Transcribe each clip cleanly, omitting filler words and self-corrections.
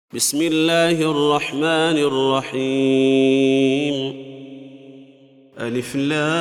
بسم الله الرحمن الرحيم. ألف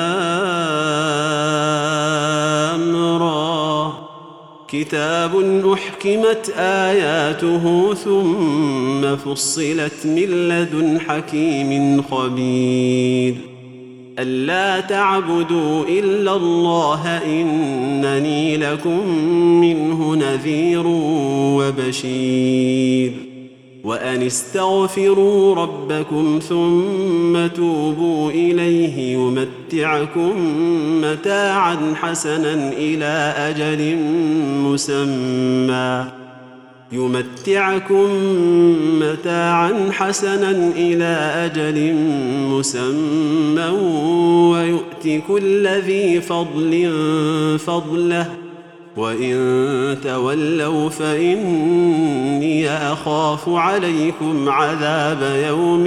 لام را. كتاب أحكمت آياته ثم فصلت من لدن حكيم خبير. ألا تعبدوا إلا الله إنني لكم منه نذير وبشير. وأن استغفروا ربكم ثم توبوا إليه يمتعكم متاعا حسنا إلى أجل مسمى ويؤت كل ذي فضل فضله وإن تولوا فإني أخاف عليكم عذاب يوم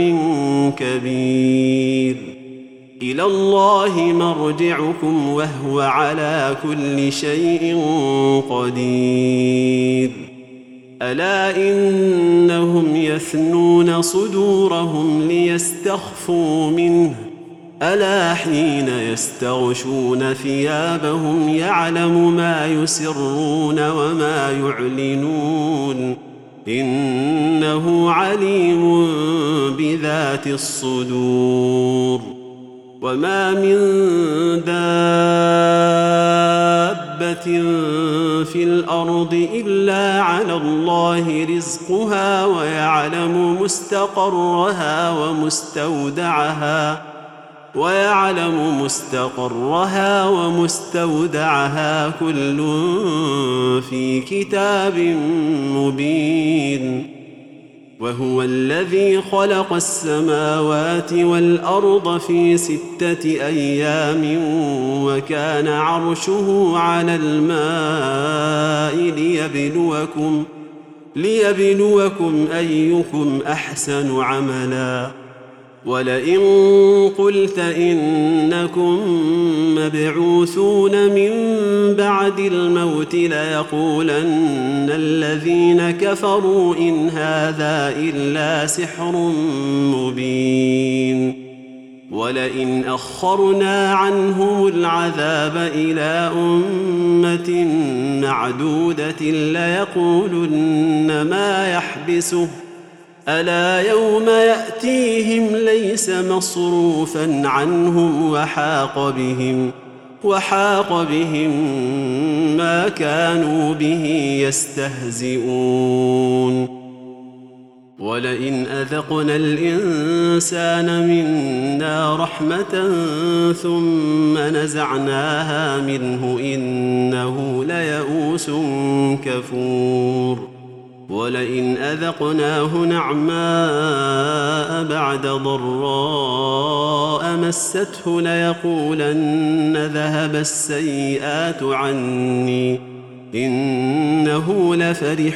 كبير. إلى الله مرجعكم وهو على كل شيء قدير. ألا إنهم يثنون صدورهم ليستخفوا منه ألا حين يستغشون ثيابهم يعلم ما يسرون وما يعلنون إنه عليم بذات الصدور. وما من دابة في الأرض إلا على الله رزقها ويعلم مستقرها ومستودعها كل في كتاب مبين. وهو الذي خلق السماوات والأرض في 6 أيام وكان عرشه على الماء ليبلوكم أيكم أحسن عملا. ولئن قلت إنكم مبعوثون من بعد الموت ليقولن الذين كفروا إن هذا إلا سحر مبين. ولئن أخرنا عنهم العذاب إلى أمة معدودة ليقولن ما يحبسه ألا يوم يأتيهم ليس مصروفا عنهم وحاق بهم ما كانوا به يستهزئون. ولئن أذقنا الإنسان منا رحمة ثم نزعناها منه إنه ليئوس كفور. ولئن أذقناه نعماء بعد ضراء مسته ليقولن ذهب السيئات عني إنه لفرح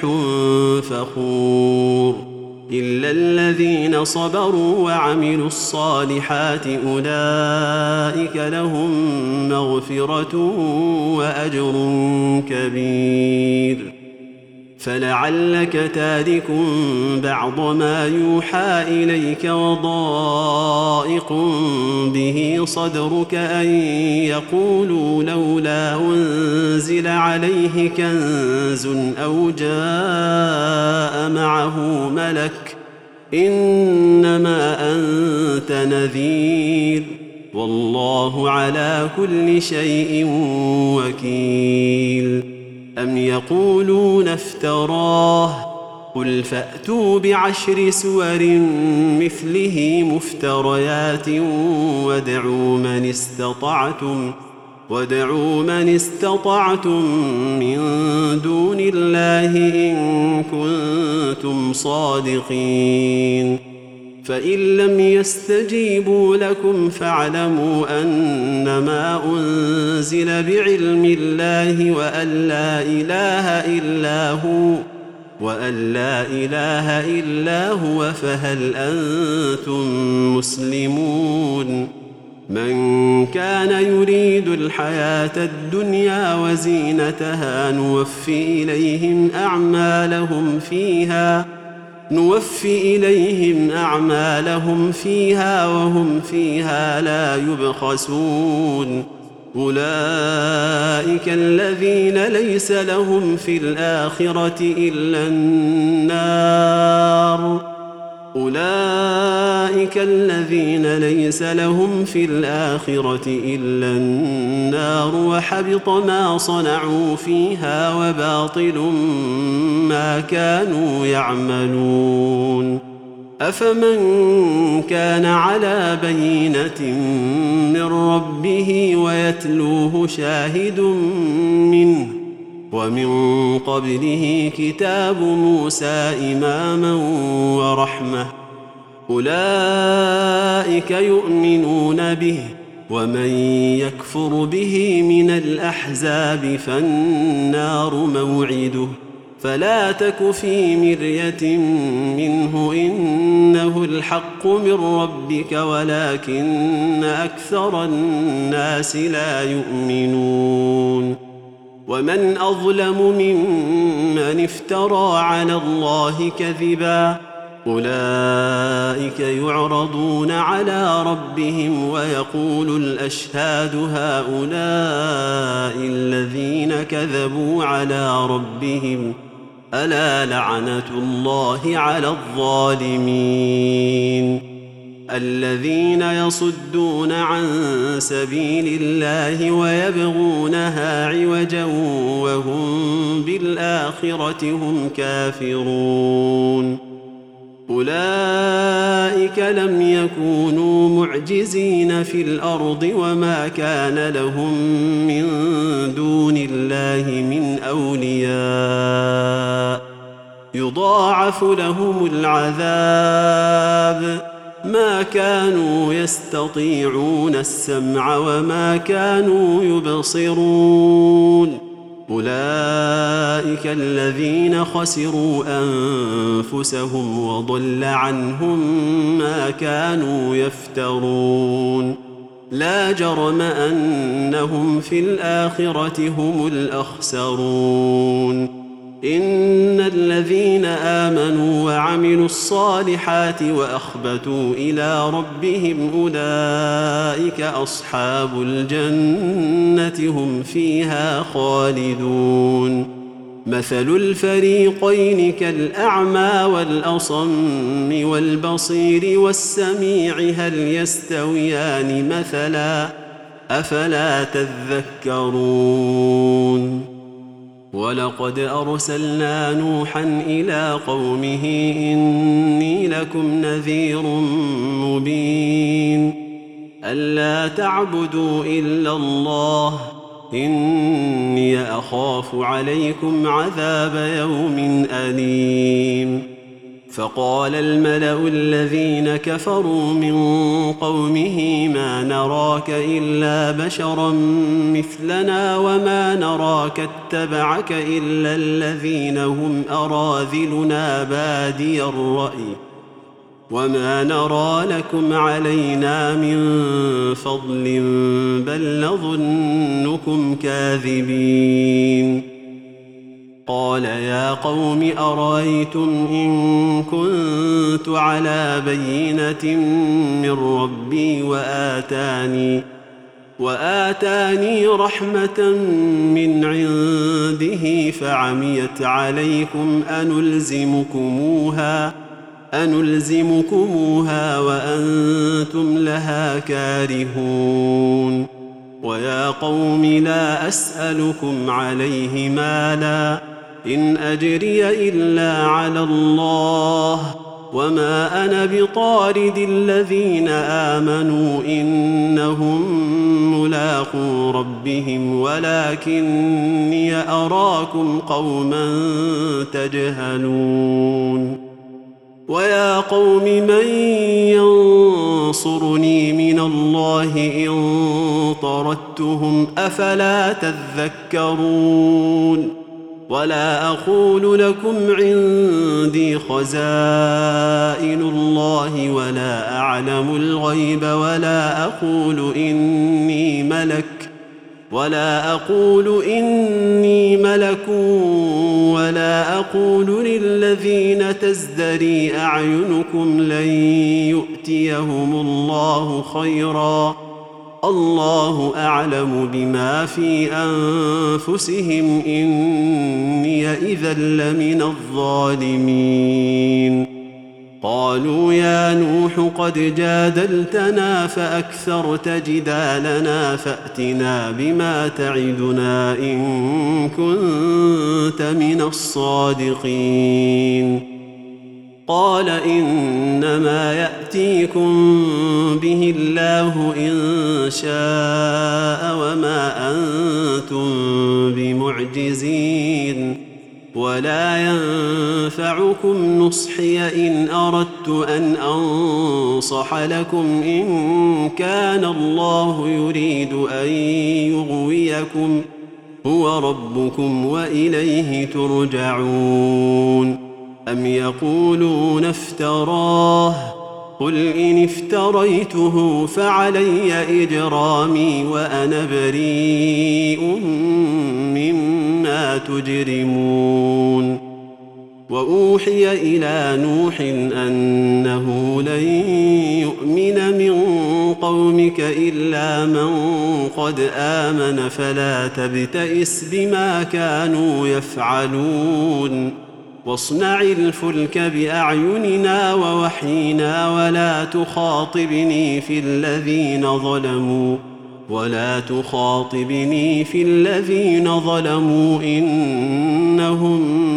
فخور. إلا الذين صبروا وعملوا الصالحات أولئك لهم مغفرة وأجر كبير. فلعلك تارك بعض ما يوحى إليك وضائق به صدرك أن يقولوا لولا أنزل عليه كنز أو جاء معه ملك إنما أنت نذير والله على كل شيء وكيل. أم يقولون افتراه قل فأتوا ب10 سور مثله مفتريات وادعوا من استطعتم من دون الله إن كنتم صادقين. فإن لم يستجيبوا لكم فاعلموا أنما أنزل بعلم الله وأن لا إله إلا هو فهل أنتم مسلمون. من كان يريد الحياة الدنيا وزينتها نوفي إليهم أعمالهم فيها نوفي إليهم أعمالهم فيها وهم فيها لا يبخسون أولئك الذين ليس لهم في الآخرة إلا النار أولئك الذين ليس لهم في الآخرة إلا النار وحبط ما صنعوا فيها وباطل ما كانوا يعملون أفمن كان على بينة من ربه ويتلوه شاهد منه ومن قبله كتاب موسى إماما ورحمة أولئك يؤمنون به ومن يكفر به من الأحزاب فالنار موعده فلا تك في مرية منه إنه الحق من ربك ولكن أكثر الناس لا يؤمنون ومن أظلم ممن افترى على الله كذبا أولئك يعرضون على ربهم ويقول الأشهاد هؤلاء الذين كذبوا على ربهم ألا لعنة الله على الظالمين الذين يصدون عن سبيل الله ويبغونها عوجا وهم بالآخرة هم كافرون أولئك لم يكونوا معجزين في الأرض وما كان لهم من دون الله من أولياء يضاعف لهم العذاب ما كانوا يستطيعون السمع وما كانوا يبصرون أولئك الذين خسروا أنفسهم وضل عنهم ما كانوا يفترون لا جرم أنهم في الآخرة هم الأخسرون إن الذين آمنوا وعملوا الصالحات وأخبتوا إلى ربهم أولئك أصحاب الجنة هم فيها خالدون مثل الفريقين كالأعمى والأصم والبصير والسميع هل يستويان مثلا أفلا تذكرون ولقد أرسلنا نوحا إلى قومه إني لكم نذير مبين ألا تعبدوا إلا الله إني أخاف عليكم عذاب يوم أليم فقال الملأ الذين كفروا من قومه ما نراك إلا بشرا مثلنا وما نراك اتبعك إلا الذين هم أراذلنا بادي الرأي وما نرى لكم علينا من فضل بل نظنكم كاذبين قال يا قوم أرأيتم إن كنت على بينة من ربي وآتاني رحمة من عنده فعميت عليكم أنلزمكموها وأنتم لها كارهون ويا قوم لا أسألكم عليه مالا إن أجري إلا على الله وما أنا بطارد الذين آمنوا إنهم ملاقو ربهم ولكني أراكم قوما تجهلون ويا قوم من ينصرني من الله إن طردتهم أفلا تذكرون ولا أقول لكم عندي خزائن الله ولا أعلم الغيب ولا أقول إني ملك ولا أقول إني ملك ولا أقول للذين تزدري أعينكم لن يؤتيهم الله خيرا، الله أعلم بما في أنفسهم إني إذا لمن الظالمين. قالوا يا نوح قد جادلتنا فأكثرت جدالنا فأتنا بما تعدنا إن كنت من الصادقين. قال إنما يأتيكم به الله إن شاء وما أنتم بمعجزين، ولا ينفعكم نصحي إن أردت أن أنصح لكم إن كان الله يريد أن يغويكم هو ربكم وإليه ترجعون. أم يقولون افتراه قل إن افتريته فعلي إجرامي وأنا بريء مما تجرمون. وأوحي إلى نوح أنه لن يؤمن من قومك إلا من قد آمن فلا تبتئس بما كانوا يفعلون، واصنع الفلك بأعيننا ووحينا ولا تخاطبني في الذين ظلموا إنهم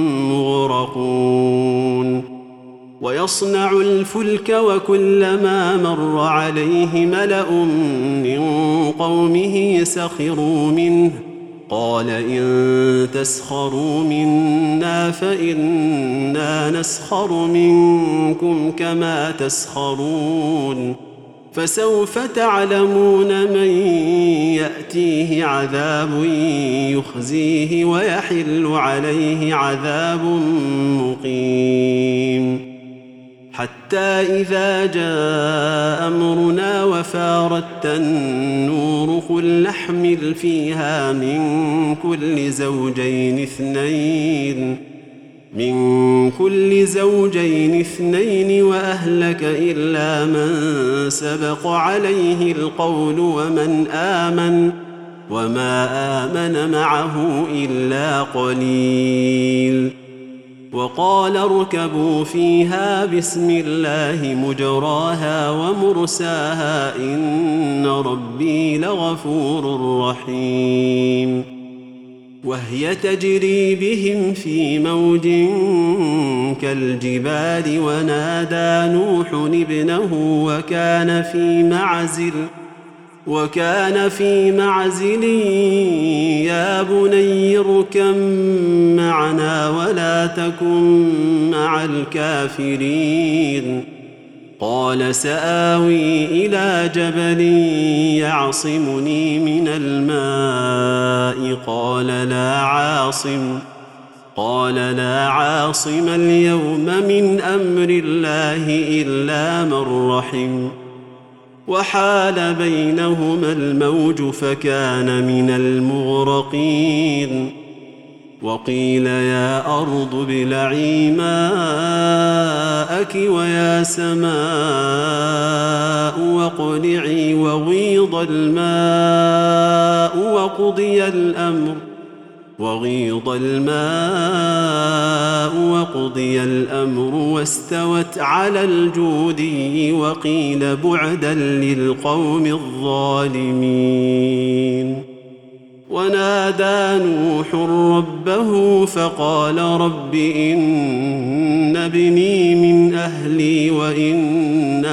مغرقون. ويصنع الفلك وكلما مر عليه ملأ من قومه سخروا منه قال إن تسخروا منا فإنا نسخر منكم كما تسخرون، فسوف تعلمون من يأتيه عذاب يخزيه ويحل عليه عذاب مقيم. حتى إذا جاء أمرنا وفارت النور قل نحمل فيها من كل زوجين اثنين وأهلك إلا من سبق عليه القول ومن آمن وما آمن معه إلا قليل. وقال اركبوا فيها بسم الله مجراها ومرساها إن ربي لغفور رحيم. وهي تجري بهم في موج كالجبال ونادى نوح ابنه وكان في معزل يا بني اركب معنا ولا تكن مع الكافرين. قال سآوي إلى جبل يعصمني من الماء قال لا عاصم اليوم من أمر الله إلا من رحم، وحال بينهما الموج فكان من المغرقين. وقيل يا أرض ابلعي ماءك ويا سماء واقلعي وغيض الماء وقضي الأمر واستوت على الجودي وقيل بعدا للقوم الظالمين. ونادى نوح ربه فقال رب إن ابني من أهلي وإن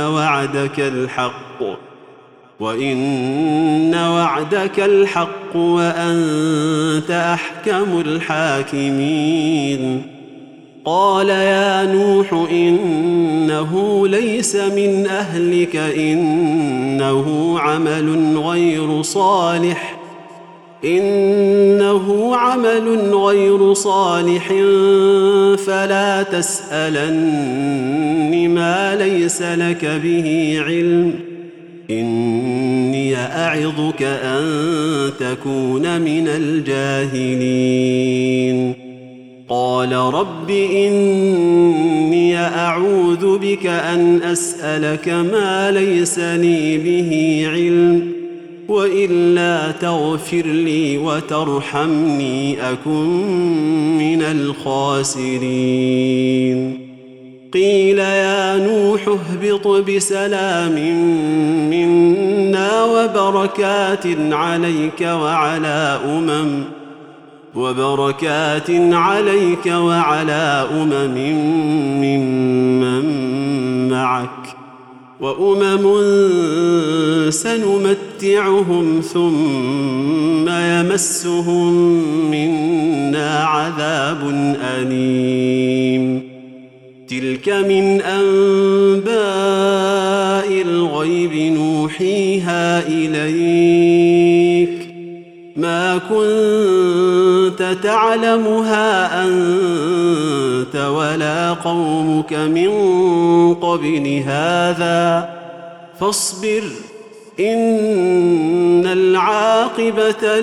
وعدك الحق وأنت أحكم الحاكمين. قال يا نوح إنه ليس من أهلك إنه عمل غير صالح فلا تسألن ما ليس لك به علم إني أعظك أن تكون من الجاهلين قال رب إني أعوذ بك أن أسألك ما ليس لي به علم وإلا تغفر لي وترحمني أكن من الخاسرين قيل يا نوح اهبط بسلام منا وبركات عليك وعلى أمم ممن معك وأمم سنمتعهم ثم يمسهم منا عذاب أليم تلك من أنباء الغيب نوحيها إليك ما كنت تعلمها أنت ولا قومك من قبل هذا فاصبر إن العاقبة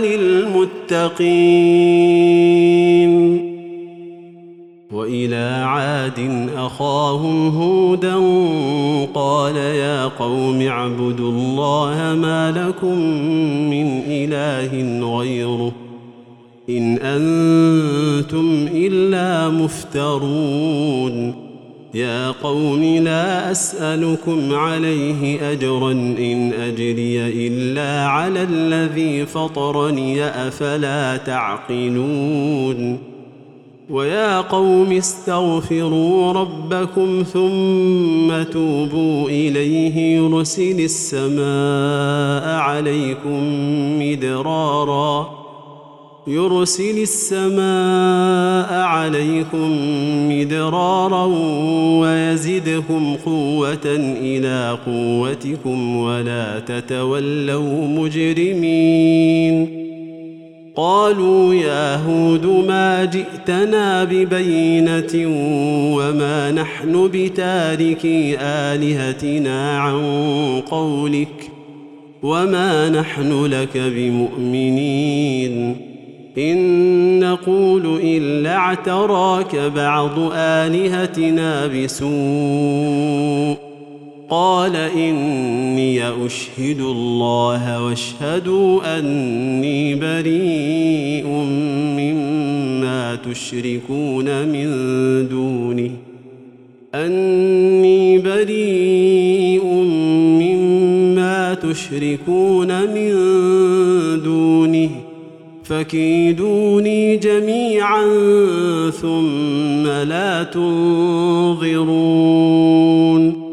للمتقين وإلى عاد أخاهم هودا قال يا قوم اعبدوا الله ما لكم من إله غيره إن أنتم إلا مفترون يا قوم لا أسألكم عليه أجرا إن أجري إلا على الذي فطرني أفلا تعقلون ويا قوم استغفروا ربكم ثم توبوا إليه يرسل السماء عليكم مدرارا ويزدكم قوة إلى قوتكم ولا تتولوا مجرمين قالوا يا هود ما جئتنا ببينة وما نحن بتاركي آلهتنا عن قولك وما نحن لك بمؤمنين إن نقول إلا اعتراك بعض آلهتنا بسوء قال إني أشهد الله واشهدوا أني بريء مما تشركون من دونه فكيدوني جميعا ثم لا تنظرون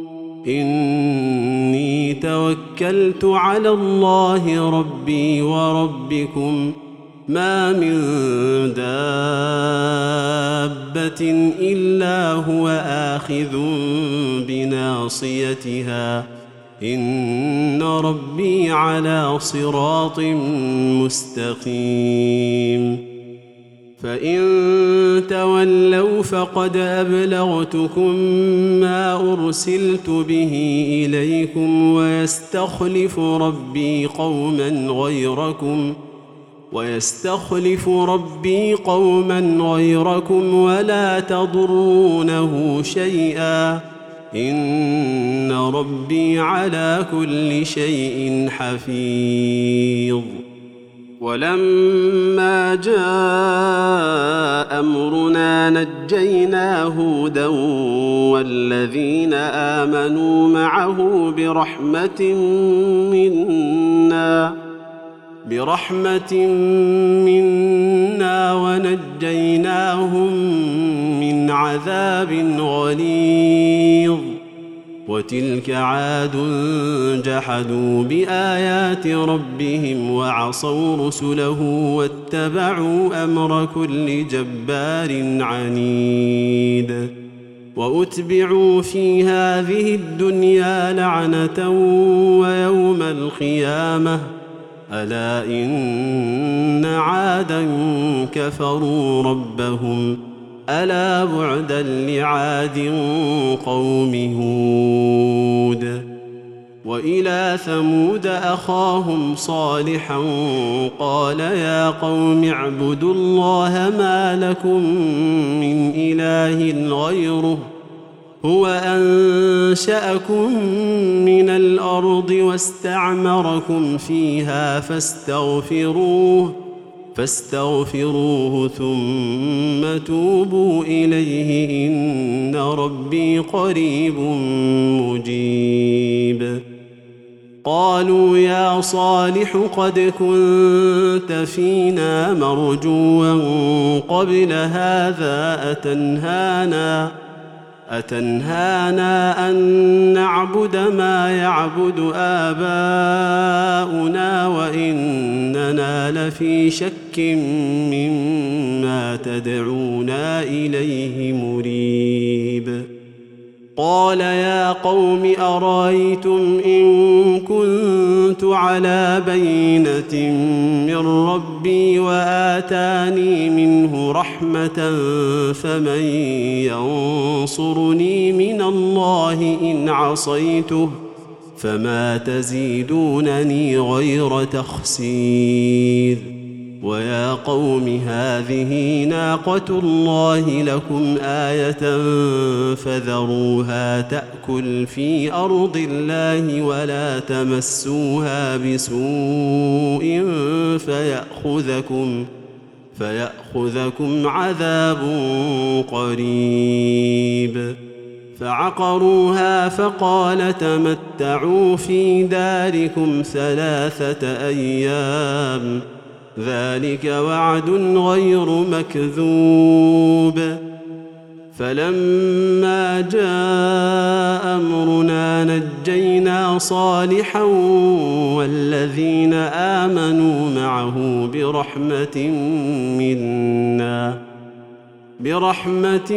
إني توكلت على الله ربي وربكم ما من دابة إلا هو آخذ بناصيتها إن ربي على صراط مستقيم فإن تولوا فقد أبلغتكم ما أرسلت به إليكم ويستخلف ربي قوما غيركم ولا تضرونه شيئا إن ربي على كل شيء حفيظ ولما جاء أمرنا نجينا هودا والذين آمنوا معه برحمة منا ونجيناهم من عذاب غليظ وتلك عاد جحدوا بآيات ربهم وعصوا رسله واتبعوا أمر كل جبار عنيد وأتبعوا في هذه الدنيا لعنة ويوم القيامة ألا إن عادا كفروا ربهم ألا بعدا لعاد قوم هود وإلى ثمود أخاهم صالحا قال يا قوم اعبدوا الله ما لكم من إله غيره هو أنشأكم من الأرض واستعمركم فيها فاستغفروه ثم توبوا إليه إن ربي قريب مجيب. قالوا يا صالح قد كنت فينا مرجوا قبل هذا أتنهانا أن نعبد ما يعبد آباؤنا وإننا لفي شك مما تدعونا إليه مريب. قال يا قوم أرأيتم إن كنت على بينة من ربي وآتاني منه رحمة فمن ينصرني من الله إن عصيته فما تزيدونني غير تخسير. ويا قوم هذه ناقة الله لكم آية فذروها تأكل في أرض الله ولا تمسوها بسوء فيأخذكم عذاب قريب. فعقروها فقال تمتعوا في داركم 3 أيام ذلك وعد غير مكذوب. فلما جاء أمرنا نجينا صالحا والذين آمنوا معه برحمة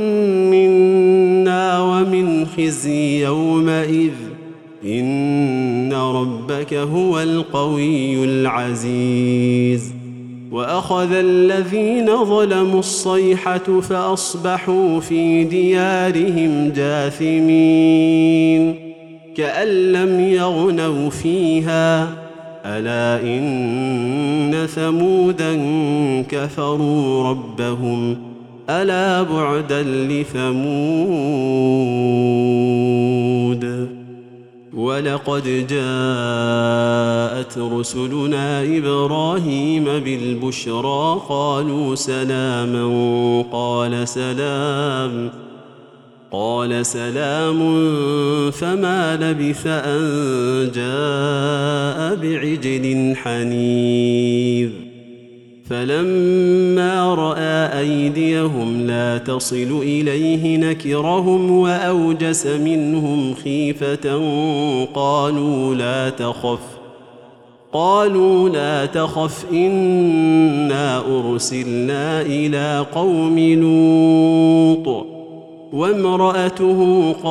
منا ومن خزي يومئذ إن ربك هو القوي العزيز. وأخذ الذين ظلموا الصيحة فأصبحوا في ديارهم جاثمين كأن لم يغنوا فيها ألا إن ثمودا كفروا ربهم ألا بعدا لثمود. ولقد جاءت رسلنا إبراهيم بالبشرى قالوا سلاما قال سلام فما لبث أن جاء بعجل حنيذ. فلما رأى أيديهم لا تصل إليه نكرهم وأوجس منهم خيفة قالوا لا تخف إنا أرسلنا إلى قوم لوط وامرأته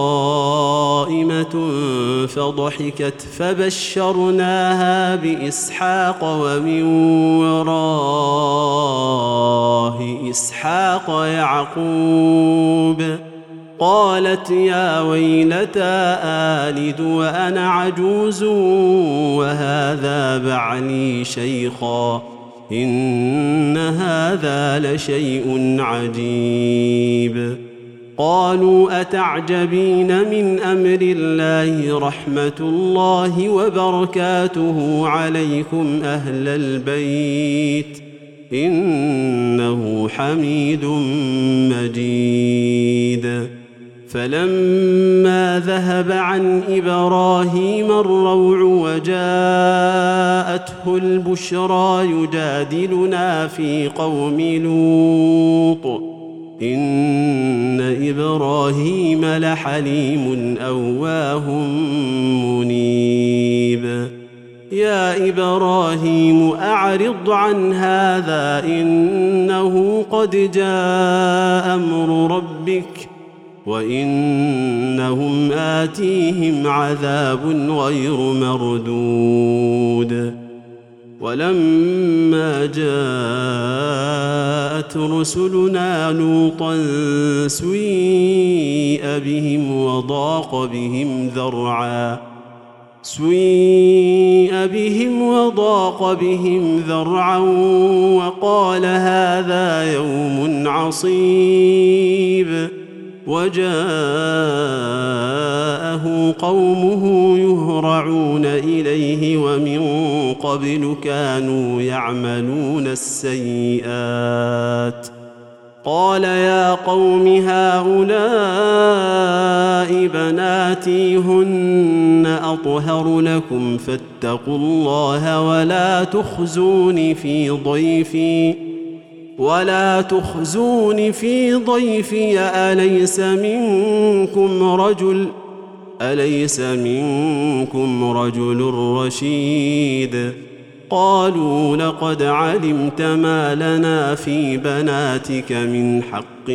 قائمة فضحكت فبشرناها بإسحاق ومن وراء إسحاق يعقوب. قالت يا ويلتى آلد وأنا عجوز وهذا بعلي شيخا إن هذا لشيء عجيب. قالوا أتعجبين من أمر الله رحمة الله وبركاته عليكم أهل البيت إنه حميد مجيد. فلما ذهب عن إبراهيم الروع وجاءته البشرى يجادلنا في قوم لوط إن إبراهيم لحليم أواه منيب. يا إبراهيم أعرض عن هذا إنه قد جاء أمر ربك وإنهم آتيهم عذاب غير مردود. ولما جاءت رسلنا لوطا سيء بهم وضاق بهم ذرعا سُيِّئَ بِهِمْ وَضَاقَ بِهِمْ ذَرْعًا وَقَالَ هَذَا يَوْمٌ عَصِيبٌ وَجَاءَهُ قَوْمُهُ يُهْرَعُونَ إِلَيْهِ وَمِن قَبْلُ كَانُوا يَعْمَلُونَ السَّيِّئَاتِ قال يا قوم هؤلاء بناتي هن أطهر لكم فاتقوا الله ولا تخزوني في ضيفي أليس منكم رجل رشيد قالوا لقد علمت ما لنا في بناتك من حق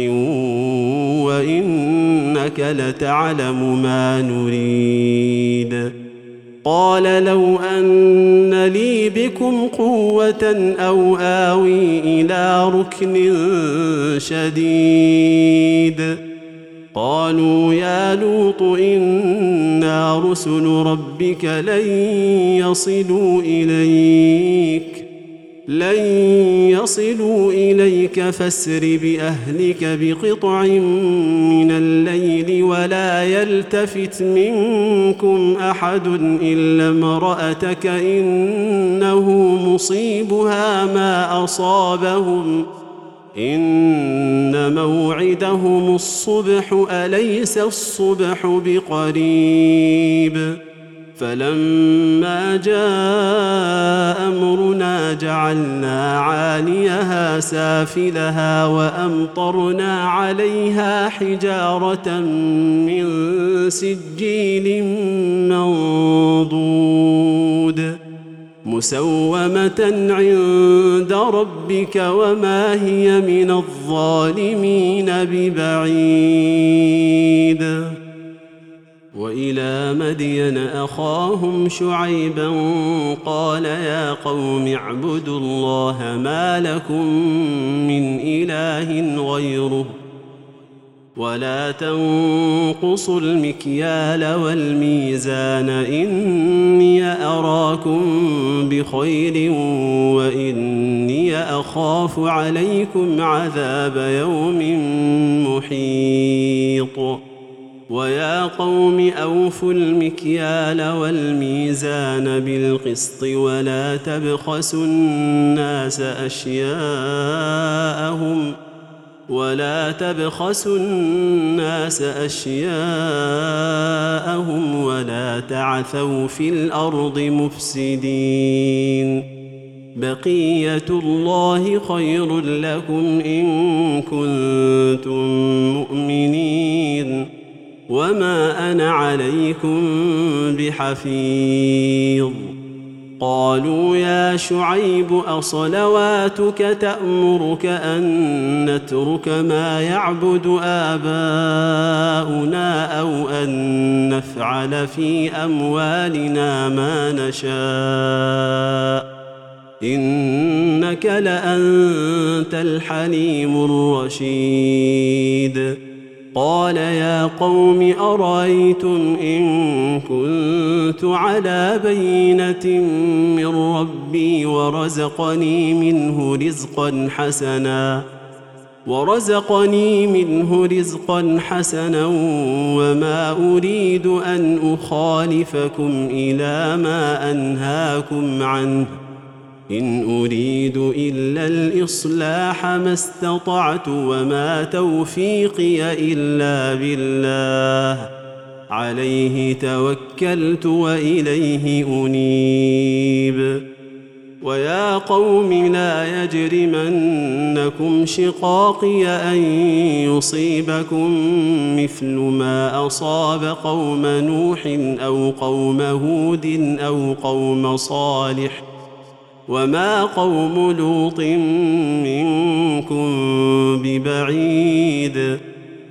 وإنك لتعلم ما نريد قال لو أن لي بكم قوة أو آوي إلى ركن شديد قالوا يا لوط إنا رسل ربك لن يصلوا إليك فاسر بأهلك بقطع من الليل ولا يلتفت منكم أحد إلا امرأتك إنه مصيبها ما أصابهم إن موعدهم الصبح أليس الصبح بقريب فلما جاء أمرنا جعلنا عاليها سافلها وأمطرنا عليها حجارة من سجيل منضود مسومة عند ربك وما هي من الظالمين ببعيد وإلى مدين أخاهم شعيبا قال يا قوم اعبدوا الله ما لكم من إله غيره ولا تنقصوا المكيال والميزان إني أراكم بخير وإني أخاف عليكم عذاب يوم محيط ويا قوم أوفوا المكيال والميزان بالقسط ولا تبخسوا الناس أشياءهم ولا تعثوا في الأرض مفسدين بقية الله خير لكم إن كنتم مؤمنين وما أنا عليكم بحفيظ قالوا يا شعيب أصلواتك تأمرك أن نترك ما يعبد آباؤنا أو أن نفعل في أموالنا ما نشاء إنك لأنت الحليم الرشيد قال يا قوم أرأيتم إن كنت على بينة من ربي ورزقني منه رزقا حسنا وما أريد أن أخالفكم إلى ما أنهاكم عنه إن أريد إلا الإصلاح ما استطعت وما توفيقي إلا بالله عليه توكلت وإليه أنيب ويا قوم لا يجرمنكم شقاقي أن يصيبكم مثل ما أصاب قوم نوح أو قوم هود أو قوم صالح وما قوم لوط منكم ببعيد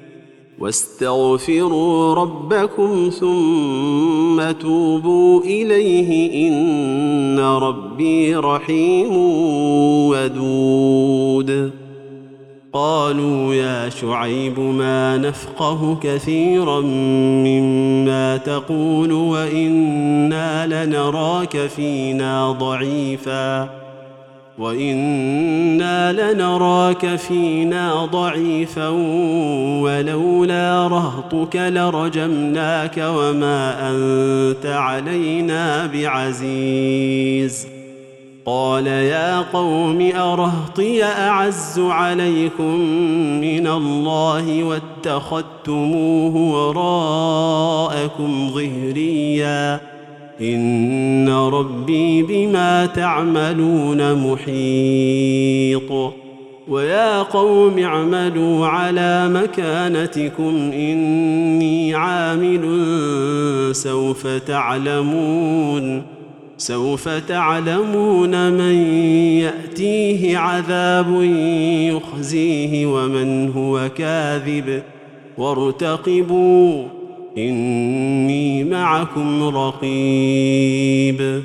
واستغفروا ربكم ثم توبوا إليه إن ربي رحيم ودود قالوا يا شعيب ما نفقه كثيرا مما تقول وإنا لنراك فينا ضعيفا ولولا رهطك لرجمناك وما أنت علينا بعزيز. قال يا قوم أرهطي أعز عليكم من الله واتخذتموه وراءكم ظهريا إن ربي بما تعملون محيط. ويا قوم اعملوا على مكانتكم إني عامل سوف تعلمون من يأتيه عذاب يخزيه ومن هو كاذب وارتقبوا إني معكم رقيب.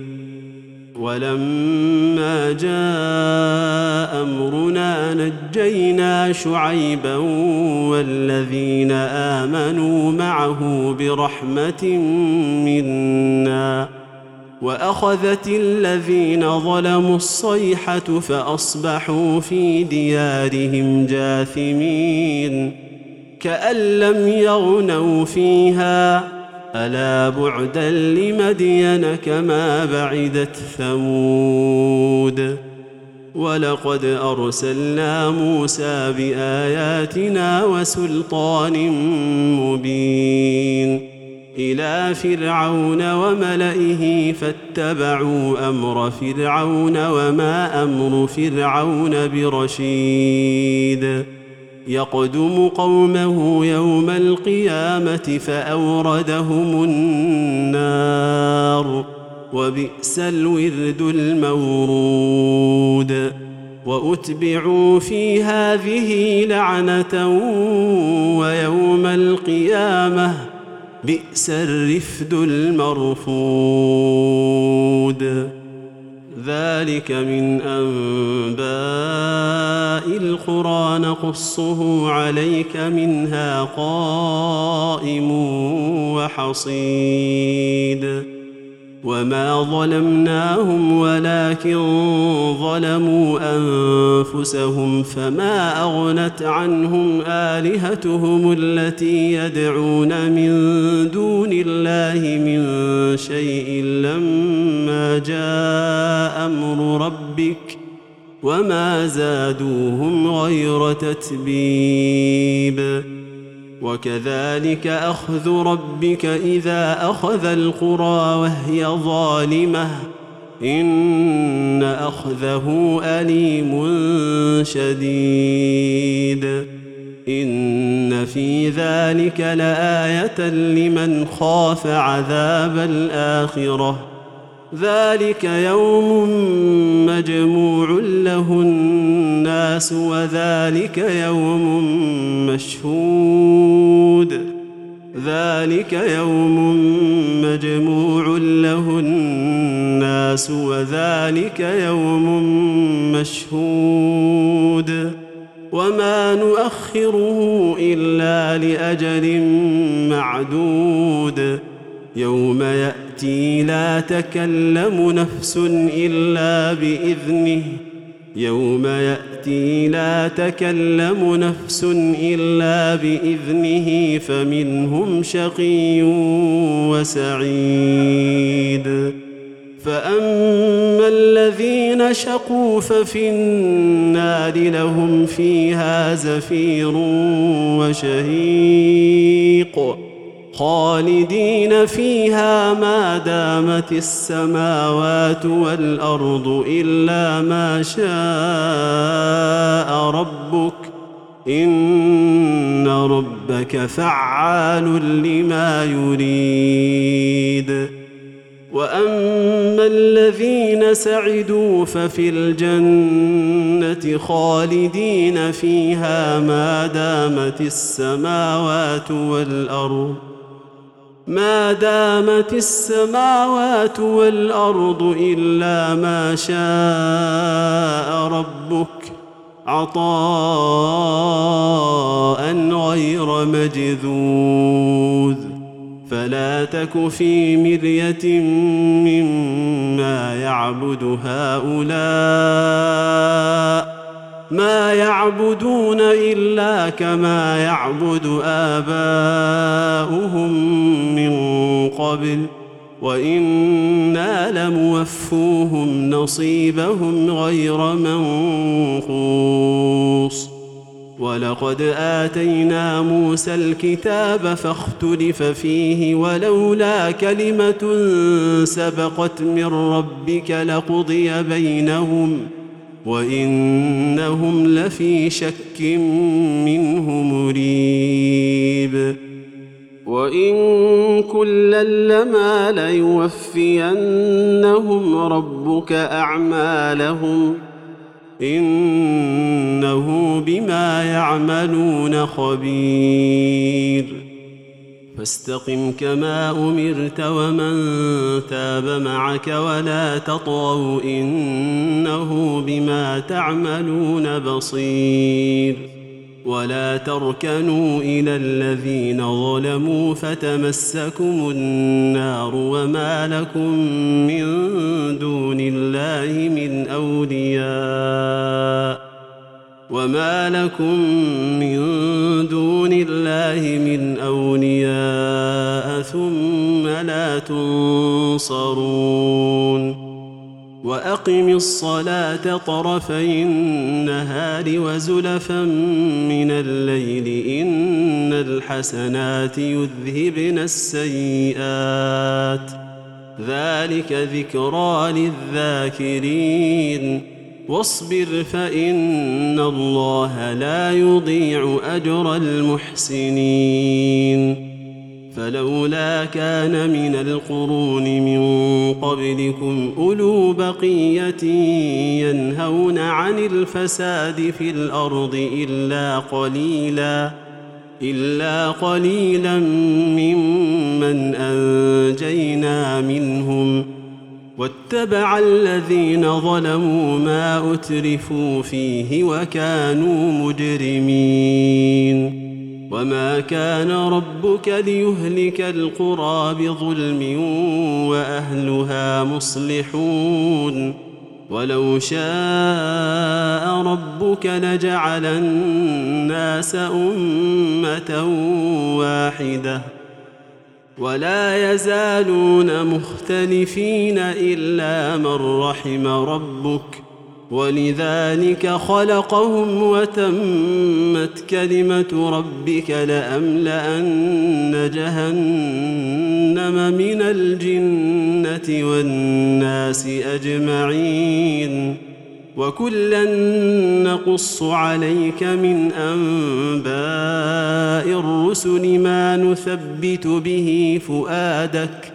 ولما جاء أمرنا نجينا شعيبا والذين آمنوا معه برحمة منا وأخذت الذين ظلموا الصيحة فأصبحوا في ديارهم جاثمين كأن لم يغنوا فيها ألا بعدا لمدين كما بعدت ثمود. ولقد أرسلنا موسى بآياتنا وسلطان مبين إلى فرعون وملئه فاتبعوا أمر فرعون وما أمر فرعون برشيد. يقدم قومه يوم القيامة فأوردهم النار وبئس الورد المورود. وأتبعوا في هذه لعنة ويوم القيامة بئس الرفد المرفود. ذلك من أنباء القرى نقصه عليك منها قائم وحصيد. وما ظلمناهم ولكن ظلموا أنفسهم فما أغنت عنهم آلهتهم التي يدعون من دون الله من شيء لما جاء أمر ربك وما زادوهم غير تتبيب. وكذلك أخذ ربك إذا أخذ القرى وهي ظالمة إن أخذه أليم شديد. إن في ذلك لآية لمن خاف عذاب الآخرة. ذلك يوم مجموع له الناس وذلك يوم مشهود. ذلك يوم مجموع له الناس وذلك يوم مشهود. وما نؤخره إلا لأجل معدود. يوم يأتي لا تكلم نفس إلا بإذنه فمنهم شقي وسعيد. فأما الذين شقوا ففي النار لهم فيها زفير وشهيق خالدين فيها ما دامت السماوات والأرض إلا ما شاء ربك إن ربك فعال لما يريد. وأما الذين سعدوا ففي الجنة خالدين فيها ما دامت السماوات والأرض إلا ما شاء ربك عطاء غير مجذوذ فلا تك في مرية مما يعبد هؤلاء ما يعبدون إلا كما يعبد آباؤهم من قبل وإنا لموفوهم نصيبهم غير منقوص ولقد آتينا موسى الكتاب فاختلف فيه ولولا كلمة سبقت من ربك لقضي بينهم وإنهم لفي شك منه مريب وإن كلا لما ليوفينهم ربك أعمالهم إنه بما يعملون خبير فاستقم كما أمرت ومن تاب معك ولا تطغوا إنه بما تعملون بصير ولا تركنوا إلى الذين ظلموا فتمسكم النار وما لكم من دون الله من أولياء ثم لا تنصرون وأقم الصلاة طرفي النهار وزلفا من الليل إن الحسنات يذهبن السيئات ذلك ذكرى للذاكرين واصبر فإن الله لا يضيع أجر المحسنين فلولا كان من القرون من قبلكم أولو بقية ينهون عن الفساد في الأرض إلا قليلا ممن أنجينا منهم واتبع الذين ظلموا ما أترفوا فيه وكانوا مجرمين وما كان ربك ليهلك القرى بظلم وأهلها مصلحون ولو شاء ربك لجعل الناس أمة واحدة ولا يزالون مختلفين إلا من رحم ربك ولذلك خلقهم وتمت كلمة ربك لأملأن جهنم من الجنة والناس أجمعين وكلا نقص عليك من أنباء الرسل ما نثبت به فؤادك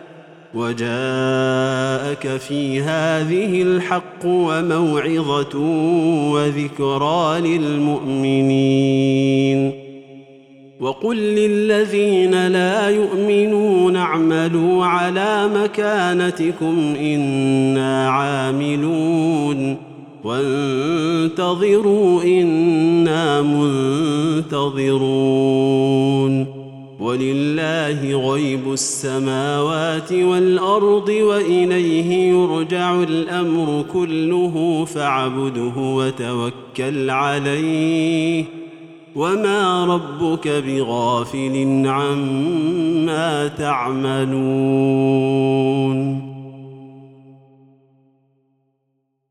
وجاءك في هذه الحق وموعظة وذكرى للمؤمنين وقل للذين لا يؤمنون اعملوا على مكانتكم إنا عاملون وانتظروا إنا منتظرون ولله غيب السماوات والأرض وإليه يرجع الأمر كله فاعبده وتوكل عليه وما ربك بغافل عما تعملون